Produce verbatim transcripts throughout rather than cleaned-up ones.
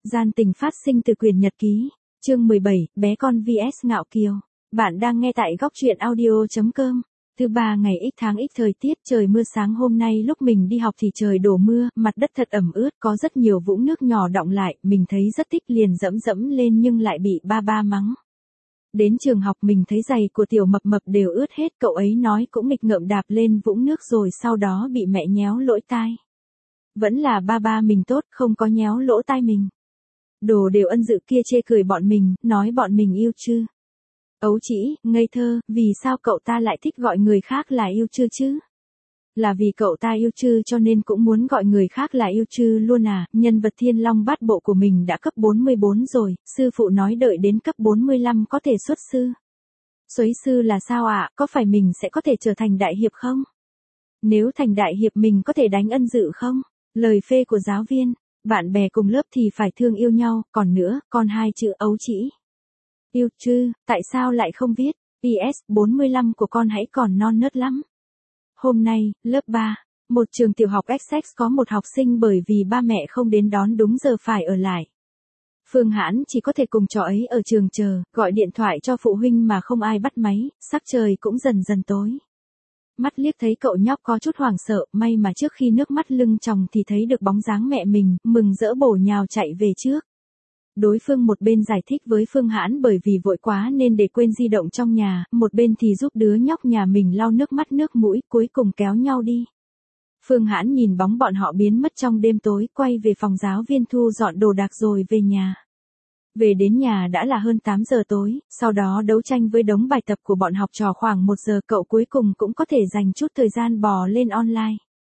Gian tình phát sinh từ quyển nhật ký. Chương mười bảy, bé con vs Ngạo Kiều. Bạn đang nghe tại góc truyện audio.com. Thứ ba ngày ít tháng ít thời tiết trời mưa sáng hôm nay lúc mình đi học thì trời đổ mưa, mặt đất thật ẩm ướt, có rất nhiều vũng nước nhỏ đọng lại, mình thấy rất thích liền dẫm dẫm lên nhưng lại bị ba ba mắng. Đến trường học mình thấy giày của tiểu mập mập đều ướt hết, cậu ấy nói cũng nghịch ngợm đạp lên vũng nước rồi sau đó bị mẹ nhéo lỗ tai. Vẫn là ba ba mình tốt, không có nhéo lỗ tai mình. Đồ đều ân dự kia chê cười bọn mình, nói bọn mình yêu chư. Ấu chỉ, ngây thơ, vì sao cậu ta lại thích gọi người khác là yêu chư chứ? Là vì cậu ta yêu chư cho nên cũng muốn gọi người khác là yêu chư luôn à? Nhân vật Thiên Long Bát Bộ của mình đã cấp bốn mươi bốn rồi, sư phụ nói đợi đến cấp bốn mươi lăm có thể xuất sư. Xuấy sư là sao ạ? À? Có phải mình sẽ có thể trở thành đại hiệp không? Nếu thành đại hiệp mình có thể đánh ân dự không? Lời phê của giáo viên, bạn bè cùng lớp thì phải thương yêu nhau, còn nữa, còn hai chữ ấu chỉ. Yêu chư, tại sao lại không viết? pê ét bốn mươi lăm của con hãy còn non nớt lắm. Hôm nay, lớp ba, một trường tiểu học Essex có một học sinh bởi vì ba mẹ không đến đón đúng giờ phải ở lại. Phương Hãn chỉ có thể cùng trò ấy ở trường chờ, gọi điện thoại cho phụ huynh mà không ai bắt máy, sắc trời cũng dần dần tối. Mắt liếc thấy cậu nhóc có chút hoảng sợ, may mà trước khi nước mắt lưng tròng thì thấy được bóng dáng mẹ mình, mừng rỡ bổ nhào chạy về trước. Đối phương một bên giải thích với Phương Hãn bởi vì vội quá nên để quên di động trong nhà, một bên thì giúp đứa nhóc nhà mình lau nước mắt nước mũi, cuối cùng kéo nhau đi. Phương Hãn nhìn bóng bọn họ biến mất trong đêm tối, quay về phòng giáo viên thu dọn đồ đạc rồi về nhà. Về đến nhà đã là hơn tám giờ tối, sau đó đấu tranh với đống bài tập của bọn học trò khoảng một giờ cậu cuối cùng cũng có thể dành chút thời gian bò lên online.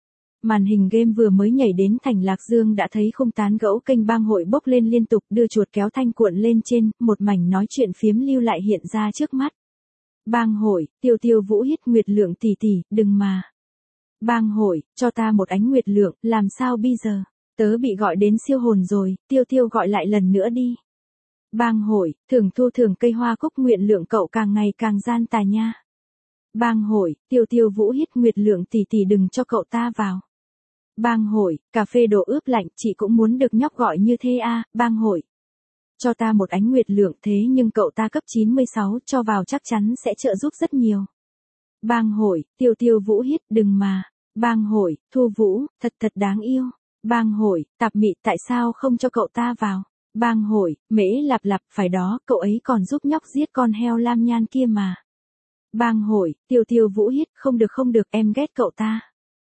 Màn hình game vừa mới nhảy đến thành Lạc Dương đã thấy khung tán gẫu kênh bang hội bốc lên liên tục đưa chuột kéo thanh cuộn lên trên, một mảnh nói chuyện phiếm lưu lại hiện ra trước mắt. Bang hội, Tiêu Tiêu Vũ hít Nguyệt Lượng tỷ tỷ, đừng mà. Bang hội, cho ta một ánh Nguyệt Lượng, làm sao bây giờ? Tớ bị gọi đến siêu hồn rồi, Tiêu Tiêu gọi lại lần nữa đi. Bang hội, thường thu thường cây hoa cúc Nguyệt Lượng cậu càng ngày càng gian tà nha. Bang hội, Tiêu Tiêu Vũ hít Nguyệt Lượng tỷ tỷ đừng cho cậu ta vào. Bang hội, cà phê đồ ướp lạnh, chị cũng muốn được nhóc gọi như thế à, bang hội. Cho ta một ánh Nguyệt Lượng thế nhưng cậu ta cấp chín mươi sáu, cho vào chắc chắn sẽ trợ giúp rất nhiều. Bang hội, Tiêu Tiêu Vũ hít đừng mà. Bang hội, Thu Vũ, thật thật đáng yêu. Bang hội, Tạp Mị tại sao không cho cậu ta vào? Bang hội, Mễ Lạp Lạp, phải đó, cậu ấy còn giúp nhóc giết con heo lam nhan kia mà. Bang hội, Tiêu Tiêu Vũ hít không được không được em ghét cậu ta.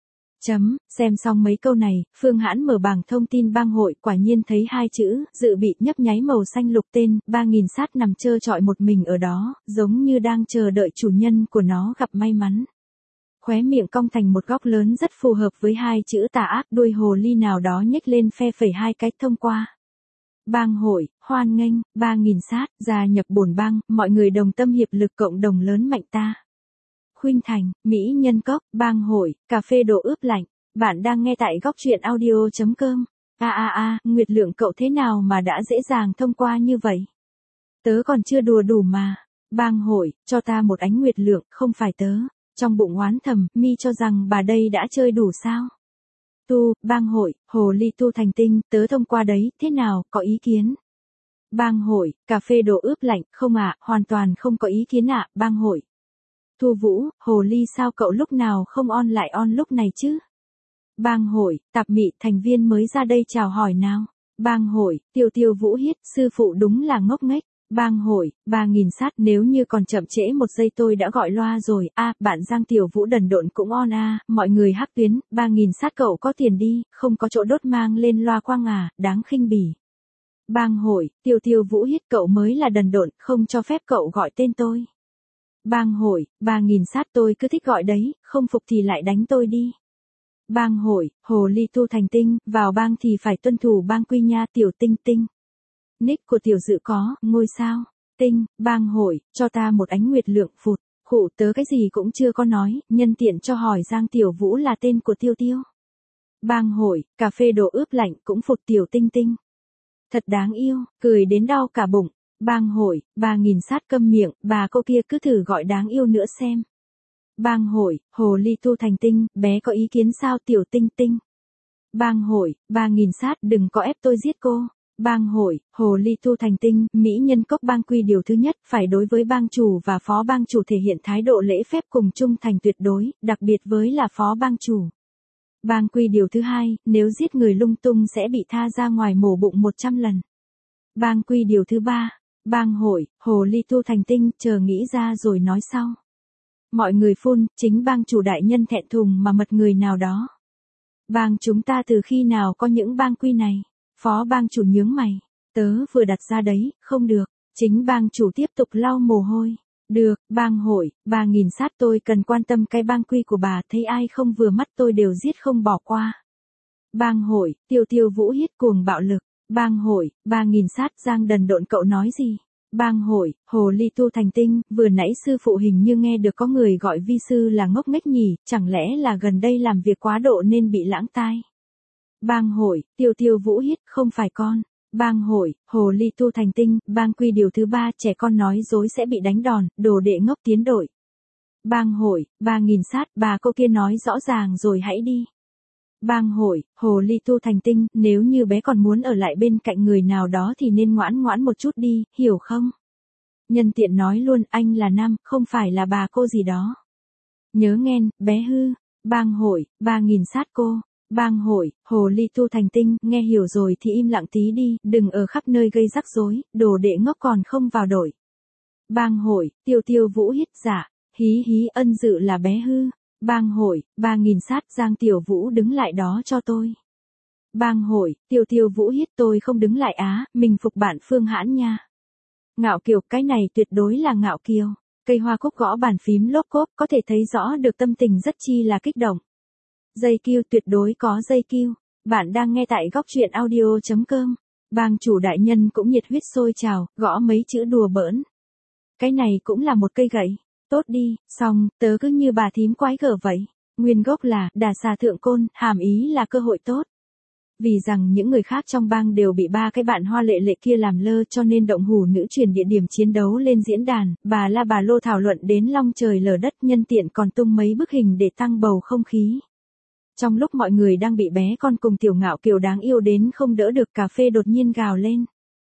Chấm, xem xong mấy câu này, Phương Hãn mở bảng thông tin bang hội, quả nhiên thấy hai chữ, dự bị nhấp nháy màu xanh lục tên, ba nghìn sát nằm trơ trọi một mình ở đó, giống như đang chờ đợi chủ nhân của nó gặp may mắn. Khóe miệng cong thành một góc lớn rất phù hợp với hai chữ tà ác, đuôi hồ ly nào đó nhếch lên phe phẩy hai cái thông qua. Bang hội, hoan nghênh, ba nghìn sát, gia nhập bổn bang, mọi người đồng tâm hiệp lực cộng đồng lớn mạnh ta. Khuynh Thành, Mỹ Nhân Cốc, bang hội, cà phê đồ ướp lạnh. Bạn đang nghe tại góc truyện audio.com. A a a, Nguyệt Lượng cậu thế nào mà đã dễ dàng thông qua như vậy? Tớ còn chưa đùa đủ mà. Bang hội, cho ta một ánh Nguyệt Lượng, không phải tớ. Trong bụng oán thầm, mi cho rằng bà đây đã chơi đủ sao? Tu, bang hội, hồ ly tu thành tinh, tớ thông qua đấy, thế nào, có ý kiến? Bang hội, cà phê đồ ướp lạnh, không ạ, à, hoàn toàn không có ý kiến ạ, à, bang hội. Thu Vũ, hồ ly sao cậu lúc nào không on lại on lúc này chứ? Bang hội, Tạp Mị, thành viên mới ra đây chào hỏi nào. Bang hội, Tiêu Tiêu Vũ hít, sư phụ đúng là ngốc nghếch. Bang hội, ba nghìn sát, nếu như còn chậm trễ một giây tôi đã gọi loa rồi. A, à, bạn Giang Tiểu Vũ đần độn cũng on a, à, mọi người hắc tuyến, ba nghìn sát cậu có tiền đi, không có chỗ đốt mang lên loa quang à, đáng khinh bỉ. Bang hội, Tiêu Tiêu Vũ hít cậu mới là đần độn, không cho phép cậu gọi tên tôi. Bang hội, ba nghìn sát tôi cứ thích gọi đấy, không phục thì lại đánh tôi đi. Bang hội, hồ ly tu thành tinh, vào bang thì phải tuân thủ bang quy nha tiểu tinh tinh. Nick của tiểu dự có, ngôi sao, tinh, bang hội, cho ta một ánh Nguyệt Lượng phụt, khụ tớ cái gì cũng chưa có nói, nhân tiện cho hỏi Giang Tiểu Vũ là tên của Tiêu Tiêu. Bang hội, cà phê đồ ướp lạnh cũng phụt tiểu tinh tinh. Thật đáng yêu, cười đến đau cả bụng. Bang hội, ba nghìn sát câm miệng, bà cô kia cứ thử gọi đáng yêu nữa xem. Bang hội, hồ ly tu thành tinh, bé có ý kiến sao tiểu tinh tinh. Bang hội, ba nghìn sát đừng có ép tôi giết cô. Bang hội, Hồ Ly Tu thành tinh, Mỹ Nhân Cốc bang quy điều thứ nhất, phải đối với bang chủ và phó bang chủ thể hiện thái độ lễ phép cùng trung thành tuyệt đối, đặc biệt với là phó bang chủ. Bang quy điều thứ hai, nếu giết người lung tung sẽ bị tha ra ngoài mổ bụng một trăm lần. Bang quy điều thứ ba, bang hội, Hồ Ly Tu thành tinh, chờ nghĩ ra rồi nói sau. Mọi người phun, chính bang chủ đại nhân thẹn thùng mà mật người nào đó. Bang chúng ta từ khi nào có những bang quy này? Phó bang chủ nhướng mày. Tớ vừa đặt ra đấy, không được. Chính bang chủ tiếp tục lau mồ hôi. Được, bang hội, bà nghìn sát tôi cần quan tâm cái bang quy của bà, thấy ai không vừa mắt tôi đều giết không bỏ qua. Bang hội, Tiêu Tiêu Vũ hiết cuồng bạo lực. Bang hội, bà nghìn sát Giang đần độn cậu nói gì? Bang hội, Hồ Ly Tu thành tinh, vừa nãy sư phụ hình như nghe được có người gọi vi sư là ngốc nghếch nhỉ, chẳng lẽ là gần đây làm việc quá độ nên bị lãng tai. Bang hội, Tiêu Tiêu Vũ hiết, không phải con. Bang hội, Hồ Ly Tu thành tinh, bang quy điều thứ ba, trẻ con nói dối sẽ bị đánh đòn, đồ đệ ngốc tiến đội. Bang hội, bà nghìn sát, bà cô kia nói rõ ràng rồi hãy đi. Bang hội, Hồ Ly Tu thành tinh, nếu như bé còn muốn ở lại bên cạnh người nào đó thì nên ngoãn ngoãn một chút đi, hiểu không? Nhân tiện nói luôn, anh là nam, không phải là bà cô gì đó. Nhớ nghen, bé hư. Bang hội, bà nghìn sát cô. Bang hội, Hồ Ly Tu thành tinh, nghe hiểu rồi thì im lặng tí đi, đừng ở khắp nơi gây rắc rối, đồ đệ ngốc còn không vào đội. Bang hội, Tiêu Tiêu Vũ hiết giả, hí hí ân dự là bé hư. Bang hội, bà nghìn sát Giang Tiểu Vũ đứng lại đó cho tôi. Bang hội, Tiêu Tiêu Vũ hiết tôi không đứng lại á, mình phục bạn Phương Hãn nha. Ngạo kiều, cái này tuyệt đối là ngạo kiều. Cây hoa cúc gõ bàn phím lốp cốp, có thể thấy rõ được tâm tình rất chi là kích động. Dây kiêu, tuyệt đối có dây kiêu. Bạn đang nghe tại góc truyện audio chấm com. Bang chủ đại nhân cũng nhiệt huyết sôi trào, gõ mấy chữ đùa bỡn. Cái này cũng là một cây gậy. Tốt đi, xong, tớ cứ như bà thím quái gở vậy. Nguyên gốc là, đà xà thượng côn, hàm ý là cơ hội tốt. Vì rằng những người khác trong bang đều bị ba cái bạn hoa lệ lệ kia làm lơ cho nên động hủ nữ truyền địa điểm chiến đấu lên diễn đàn, bà la bà lô thảo luận đến long trời lở đất, nhân tiện còn tung mấy bức hình để tăng bầu không khí. Trong lúc mọi người đang bị bé con cùng tiểu ngạo kiều đáng yêu đến không đỡ được, cà phê đột nhiên gào lên.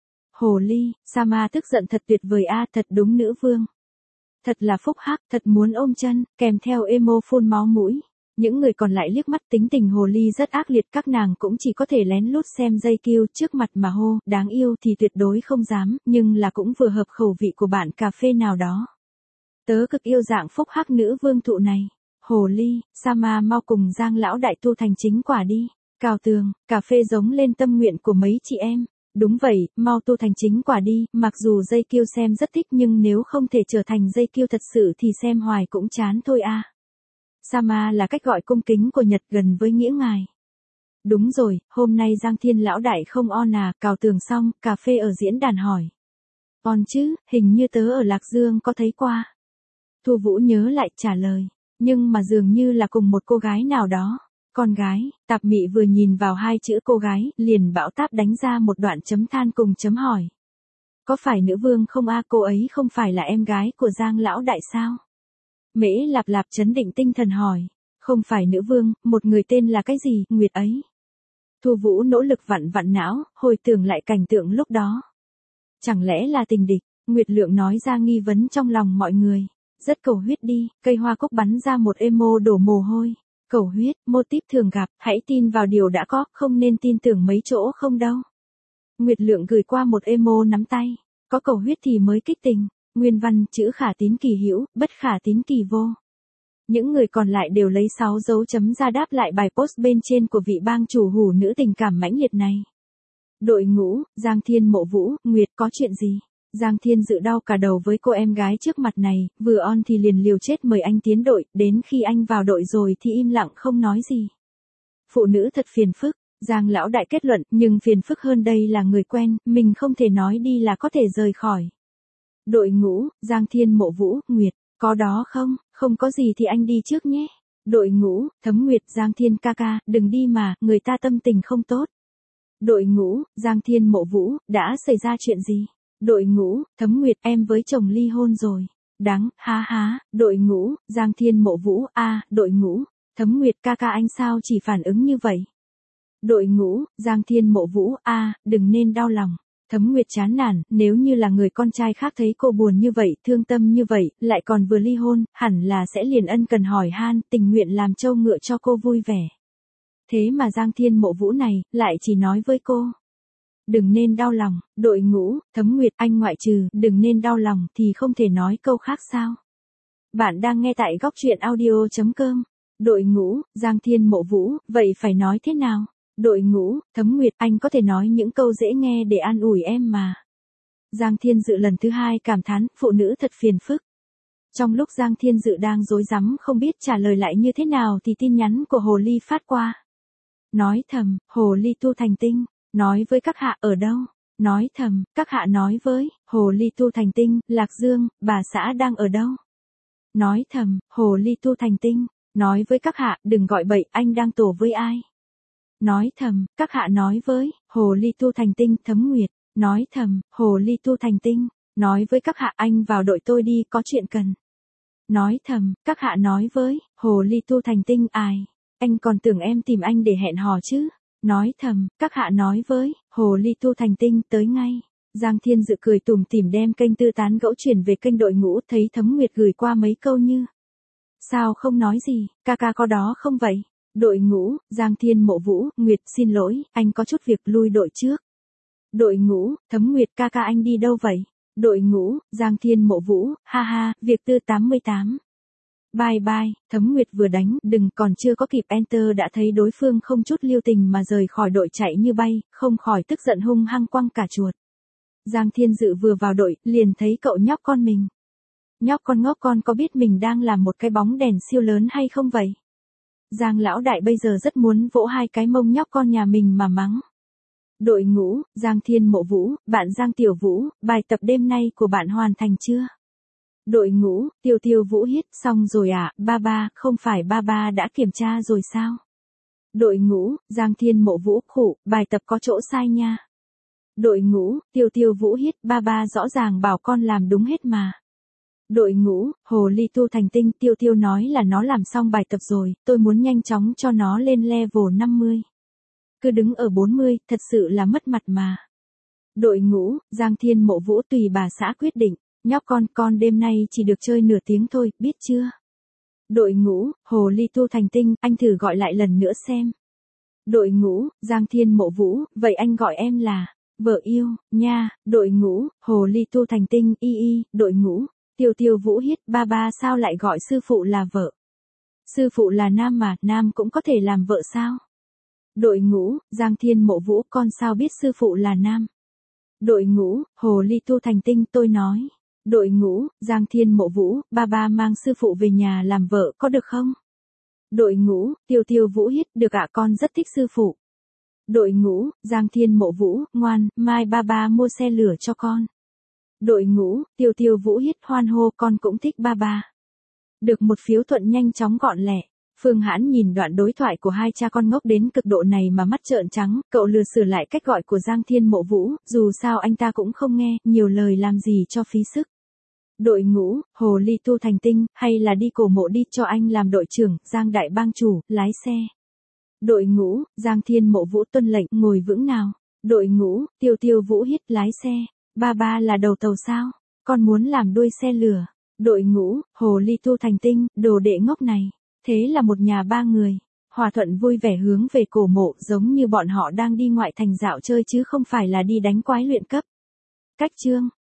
Hồ ly, Sama tức giận thật tuyệt vời a, thật đúng nữ vương. Thật là phúc hắc, thật muốn ôm chân, kèm theo emo phun máu mũi. Những người còn lại liếc mắt, tính tình hồ ly rất ác liệt, các nàng cũng chỉ có thể lén lút xem dây kiêu trước mặt mà hô, đáng yêu thì tuyệt đối không dám, nhưng là cũng vừa hợp khẩu vị của bạn cà phê nào đó. Tớ cực yêu dạng phúc hắc nữ vương thụ này. Hồ ly, Sama mau cùng Giang lão đại tu thành chính quả đi. Cào tường, cà phê giống lên tâm nguyện của mấy chị em. Đúng vậy, mau tu thành chính quả đi, mặc dù dây kiêu xem rất thích nhưng nếu không thể trở thành dây kiêu thật sự thì xem hoài cũng chán thôi a. À. Sama là cách gọi cung kính của Nhật gần với nghĩa ngài. Đúng rồi, hôm nay Giang Thiên lão đại không on à, cào tường xong, cà phê ở diễn đàn hỏi. On chứ, hình như tớ ở Lạc Dương có thấy qua. Thu Vũ nhớ lại trả lời, nhưng mà dường như là cùng một cô gái nào đó. Con gái, Tạp Mị vừa nhìn vào hai chữ cô gái, liền bão táp đánh ra một đoạn chấm than cùng chấm hỏi. Có phải nữ vương không a, cô ấy không phải là em gái của Giang lão đại sao? Mễ Lạp Lạp chấn định tinh thần hỏi. Không phải nữ vương, một người tên là cái gì, Nguyệt ấy. Thu Vũ nỗ lực vặn vặn não, hồi tưởng lại cảnh tượng lúc đó. Chẳng lẽ là tình địch, Nguyệt Lượng nói ra nghi vấn trong lòng mọi người. Rất cầu huyết đi, cây hoa cúc bắn ra một emo đổ mồ hôi. Cầu huyết, mô típ thường gặp, hãy tin vào điều đã có, không nên tin tưởng mấy chỗ không đâu. Nguyệt Lượng gửi qua một emo nắm tay. Có cầu huyết thì mới kích tình. Nguyên văn, chữ khả tín kỳ hữu, bất khả tín kỳ vô. Những người còn lại đều lấy sáu dấu chấm ra đáp lại bài post bên trên của vị bang chủ hủ nữ tình cảm mãnh liệt này. Đội ngũ, Giang Thiên Mộ Vũ, Nguyệt có chuyện gì? Giang Thiên dự đau cả đầu với cô em gái trước mặt này, vừa on thì liền liều chết mời anh tiến đội, đến khi anh vào đội rồi thì im lặng không nói gì. Phụ nữ thật phiền phức, Giang lão đại kết luận, nhưng phiền phức hơn đây là người quen, mình không thể nói đi là có thể rời khỏi. Đội ngũ, Giang Thiên Mộ Vũ, Nguyệt, có đó không, không có gì thì anh đi trước nhé. Đội ngũ, Thấm Nguyệt, Giang Thiên ca ca, đừng đi mà, người ta tâm tình không tốt. Đội ngũ, Giang Thiên Mộ Vũ, đã xảy ra chuyện gì? Đội ngũ, Thấm Nguyệt, em với chồng ly hôn rồi. Đáng, há há, đội ngũ, Giang Thiên Mộ Vũ, a, à, đội ngũ, Thấm Nguyệt ca ca anh sao chỉ phản ứng như vậy? Đội ngũ, Giang Thiên Mộ Vũ, a, đừng nên đau lòng. Thấm Nguyệt chán nản, nếu như là người con trai khác thấy cô buồn như vậy, thương tâm như vậy, lại còn vừa ly hôn, hẳn là sẽ liền ân cần hỏi han, tình nguyện làm trâu ngựa cho cô vui vẻ. Thế mà Giang Thiên Mộ Vũ này, lại chỉ nói với cô. Đừng nên đau lòng, đội ngũ, Thấm Nguyệt, anh ngoại trừ, đừng nên đau lòng, thì không thể nói câu khác sao. Bạn đang nghe tại góc truyện audio chấm com. Đội ngũ, Giang Thiên Mộ Vũ, vậy phải nói thế nào? Đội ngũ, Thấm Nguyệt, anh có thể nói những câu dễ nghe để an ủi em mà. Giang Thiên Dự lần thứ hai cảm thán, phụ nữ thật phiền phức. Trong lúc Giang Thiên Dự đang rối rắm không biết trả lời lại như thế nào thì tin nhắn của Hồ Ly phát qua. Nói thầm, Hồ Ly Tu Thành Tinh, nói với các hạ ở đâu? Nói thầm, các hạ nói với, Hồ Ly Tu Thành Tinh, Lạc Dương, bà xã đang ở đâu? Nói thầm, Hồ Ly Tu Thành Tinh, nói với các hạ, đừng gọi bậy, anh đang tổ với ai? Nói thầm, các hạ nói với, Hồ Ly Tu Thành Tinh, Thấm Nguyệt, nói thầm, Hồ Ly Tu Thành Tinh, nói với các hạ, anh vào đội tôi đi, có chuyện cần. Nói thầm, các hạ nói với, Hồ Ly Tu Thành Tinh, ai? Anh còn tưởng em tìm anh để hẹn hò chứ? Nói thầm, các hạ nói với, Hồ Ly Tu Thành Tinh, tới ngay. Giang Thiên Dự cười tủm tỉm đem kênh tư tán gẫu chuyển về kênh đội ngũ, thấy Thấm Nguyệt gửi qua mấy câu như. Sao không nói gì, ca ca có đó không vậy? Đội ngũ, Giang Thiên Mộ Vũ, Nguyệt, xin lỗi, anh có chút việc lui đội trước. Đội ngũ, Thấm Nguyệt, ca ca anh đi đâu vậy? Đội ngũ, Giang Thiên Mộ Vũ, ha ha, việc tư tám mươi tám. Bye bye, Thấm Nguyệt vừa đánh, đừng, còn chưa có kịp enter đã thấy đối phương không chút lưu tình mà rời khỏi đội chạy như bay, không khỏi tức giận hung hăng quăng cả chuột. Giang Thiên Dự vừa vào đội, liền thấy cậu nhóc con mình. Nhóc con ngốc con có biết mình đang làm một cái bóng đèn siêu lớn hay không vậy? Giang lão đại bây giờ rất muốn vỗ hai cái mông nhóc con nhà mình mà mắng. Đội ngũ, Giang Thiên Mộ Vũ, bạn Giang Tiểu Vũ, bài tập đêm nay của bạn hoàn thành chưa? Đội ngũ, Tiêu Tiêu Vũ hít, xong rồi à, ba ba, không phải ba ba đã kiểm tra rồi sao? Đội ngũ, Giang Thiên Mộ Vũ, khụ, bài tập có chỗ sai nha. Đội ngũ, Tiêu Tiêu Vũ hít, ba ba rõ ràng bảo con làm đúng hết mà. Đội ngũ, Hồ Ly Tu Thành Tinh, Tiêu Tiêu nói là nó làm xong bài tập rồi, tôi muốn nhanh chóng cho nó lên level năm mươi. Cứ đứng ở bốn mươi, thật sự là mất mặt mà. Đội ngũ, Giang Thiên Mộ Vũ, tùy bà xã quyết định, nhóc con, con đêm nay chỉ được chơi nửa tiếng thôi, biết chưa? Đội ngũ, Hồ Ly Tu Thành Tinh, anh thử gọi lại lần nữa xem. Đội ngũ, Giang Thiên Mộ Vũ, vậy anh gọi em là vợ yêu, nha. Đội ngũ, Hồ Ly Tu Thành Tinh, y y. Đội ngũ, Tiêu Tiêu Vũ hít, ba ba sao lại gọi sư phụ là vợ? Sư phụ là nam mà, nam cũng có thể làm vợ sao? Đội ngũ, Giang Thiên Mộ Vũ, con sao biết sư phụ là nam? Đội ngũ, Hồ Ly Tu Thành Tinh, tôi nói. Đội ngũ, Giang Thiên Mộ Vũ, ba ba mang sư phụ về nhà làm vợ có được không? Đội ngũ, Tiêu Tiêu Vũ hít, được ạ, con rất thích sư phụ. Đội ngũ, Giang Thiên Mộ Vũ, ngoan, mai ba ba mua xe lửa cho con. Đội ngũ, Tiêu Tiêu Vũ hít, hoan hô, con cũng thích ba ba. Được một phiếu thuận nhanh chóng gọn lẹ. Phương Hãn nhìn đoạn đối thoại của hai cha con ngốc đến cực độ này mà mắt trợn trắng, cậu lừa sửa lại cách gọi của Giang Thiên Mộ Vũ, dù sao anh ta cũng không nghe, nhiều lời làm gì cho phí sức. Đội ngũ, Hồ Ly Tu Thành Tinh, hay là đi cổ mộ đi cho anh làm đội trưởng, Giang Đại Bang chủ, lái xe. Đội ngũ, Giang Thiên Mộ Vũ tuân lệnh, ngồi vững nào. Đội ngũ, Tiêu Tiêu Vũ hít, lái xe. Ba ba là đầu tàu sao? Con muốn làm đuôi xe lửa. Đội ngũ, Hồ Ly Tu Thành Tinh, đồ đệ ngốc này. Thế là một nhà ba người. Hòa thuận vui vẻ hướng về cổ mộ, giống như bọn họ đang đi ngoại thành dạo chơi chứ không phải là đi đánh quái luyện cấp. Cách chương.